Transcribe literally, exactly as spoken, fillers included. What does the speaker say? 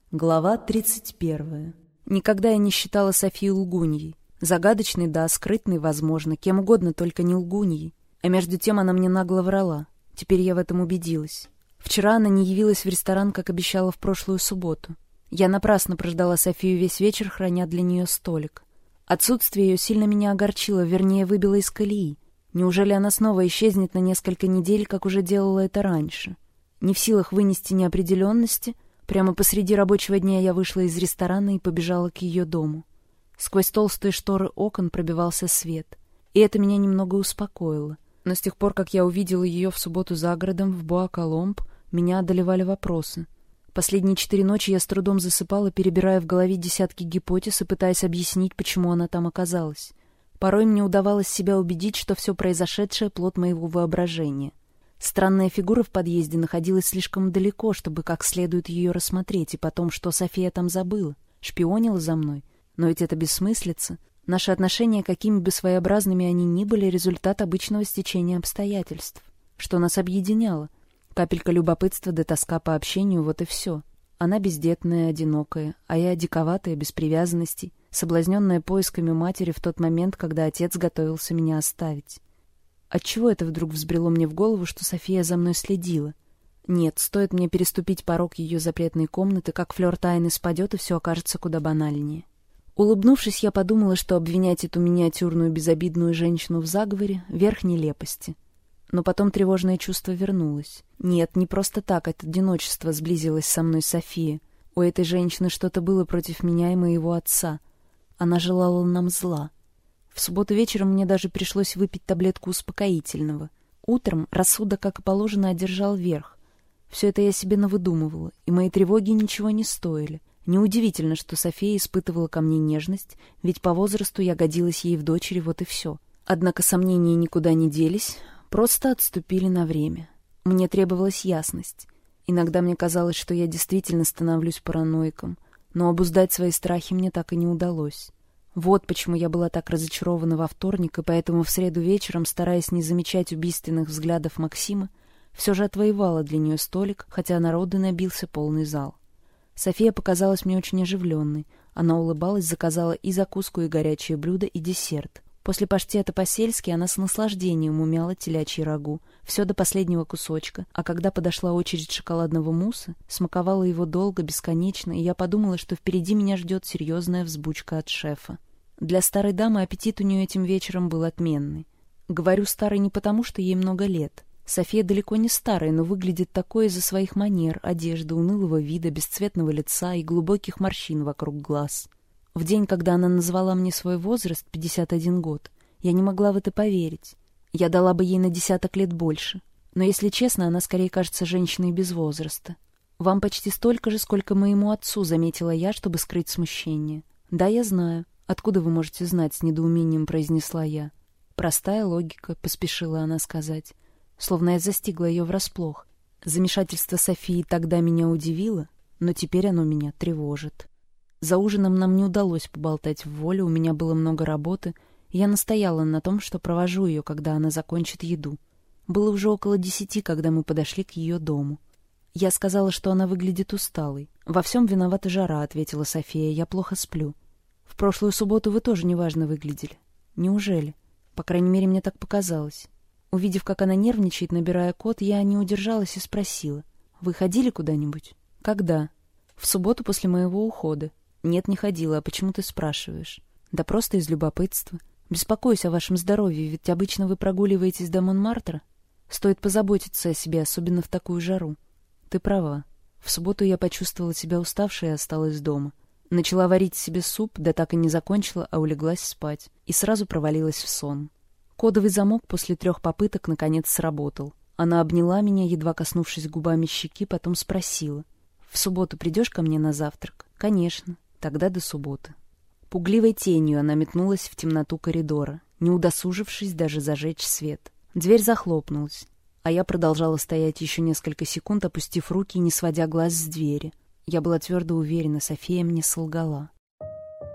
Глава тридцать первая. Никогда я не считала Софию лгуньей. Загадочной, да, скрытной, возможно, кем угодно, только не лгуньей. А между тем она мне нагло врала. Теперь я в этом убедилась. Вчера она не явилась в ресторан, как обещала в прошлую субботу. Я напрасно прождала Софию весь вечер, храня для нее столик. Отсутствие ее сильно меня огорчило, вернее, выбило из колеи. Неужели она снова исчезнет на несколько недель, как уже делала это раньше? Не в силах вынести неопределенности, прямо посреди рабочего дня я вышла из ресторана и побежала к ее дому. Сквозь толстые шторы окон пробивался свет, и это меня немного успокоило. Но с тех пор, как я увидела ее в субботу за городом в Буа-Коломб, меня одолевали вопросы. Последние четыре ночи я с трудом засыпала, перебирая в голове десятки гипотез и пытаясь объяснить, почему она там оказалась. Порой мне удавалось себя убедить, что все произошедшее — плод моего воображения. Странная фигура в подъезде находилась слишком далеко, чтобы как следует ее рассмотреть, и потом, что София там забыла, шпионила за мной. Но ведь это бессмыслица. Наши отношения, какими бы своеобразными они ни были, результат обычного стечения обстоятельств. Что нас объединяло? Капелька любопытства да тоска по общению — вот и все. Она бездетная, одинокая, а я диковатая, без привязанностей, соблазненная поисками матери в тот момент, когда отец готовился меня оставить. Отчего это вдруг взбрело мне в голову, что София за мной следила? Нет, стоит мне переступить порог ее запретной комнаты, как флёр тайны спадет, и все окажется куда банальнее. Улыбнувшись, я подумала, что обвинять эту миниатюрную безобидную женщину в заговоре — верх нелепости. Но потом тревожное чувство вернулось. Нет, не просто так от одиночества сблизилась со мной София. У этой женщины что-то было против меня и моего отца. Она желала нам зла. В субботу вечером мне даже пришлось выпить таблетку успокоительного. Утром рассудок, как и положено, одержал верх. Все это я себе навыдумывала, и мои тревоги ничего не стоили. Неудивительно, что София испытывала ко мне нежность, ведь по возрасту я годилась ей в дочери, вот и все. Однако сомнения никуда не делись, просто отступили на время. Мне требовалась ясность. Иногда мне казалось, что я действительно становлюсь параноиком, но обуздать свои страхи мне так и не удалось. Вот почему я была так разочарована во вторник, и поэтому в среду вечером, стараясь не замечать убийственных взглядов Максима, все же отвоевала для нее столик, хотя народу набился полный зал. София показалась мне очень оживленной. Она улыбалась, заказала и закуску, и горячее блюдо, и десерт. После паштета по-сельски она с наслаждением умяла телячье рагу, все до последнего кусочка, а когда подошла очередь шоколадного мусса, смаковала его долго, бесконечно, и я подумала, что впереди меня ждет серьезная взбучка от шефа. Для старой дамы аппетит у нее этим вечером был отменный. Говорю старой не потому, что ей много лет. София далеко не старая, но выглядит такой из-за своих манер, одежды, унылого вида, бесцветного лица и глубоких морщин вокруг глаз. В день, когда она назвала мне свой возраст, пятьдесят один год, я не могла в это поверить. Я дала бы ей на десяток лет больше. Но, если честно, она скорее кажется женщиной без возраста. «Вам почти столько же, сколько моему отцу», — заметила я, чтобы скрыть смущение. «Да, я знаю. Откуда вы можете знать?» — с недоумением произнесла я. «Простая логика», — поспешила она сказать. Словно я застигла ее врасплох. Замешательство Софии тогда меня удивило, но теперь оно меня тревожит. За ужином нам не удалось поболтать в волю, у меня было много работы, и я настояла на том, что провожу ее, когда она закончит еду. Было уже около десяти, когда мы подошли к ее дому. Я сказала, что она выглядит усталой. «Во всем виновата жара», — ответила София, — «я плохо сплю». «В прошлую субботу вы тоже неважно выглядели». «Неужели?» По крайней мере, мне так показалось. Увидев, как она нервничает, набирая код, я не удержалась и спросила. «Вы ходили куда-нибудь?» «Когда?» «В субботу после моего ухода». «Нет, не ходила. А почему ты спрашиваешь?» «Да просто из любопытства. Беспокоюсь о вашем здоровье, ведь обычно вы прогуливаетесь до Монмартра. Стоит позаботиться о себе, особенно в такую жару». «Ты права. В субботу я почувствовала себя уставшей и осталась дома. Начала варить себе суп, да так и не закончила, а улеглась спать. И сразу провалилась в сон». Кодовый замок после трех попыток наконец сработал. Она обняла меня, едва коснувшись губами щеки, потом спросила. «В субботу придешь ко мне на завтрак?» «Конечно. Тогда до субботы». Пугливой тенью она метнулась в темноту коридора, не удосужившись даже зажечь свет. Дверь захлопнулась, а я продолжала стоять еще несколько секунд, опустив руки и не сводя глаз с двери. Я была твердо уверена, София мне солгала.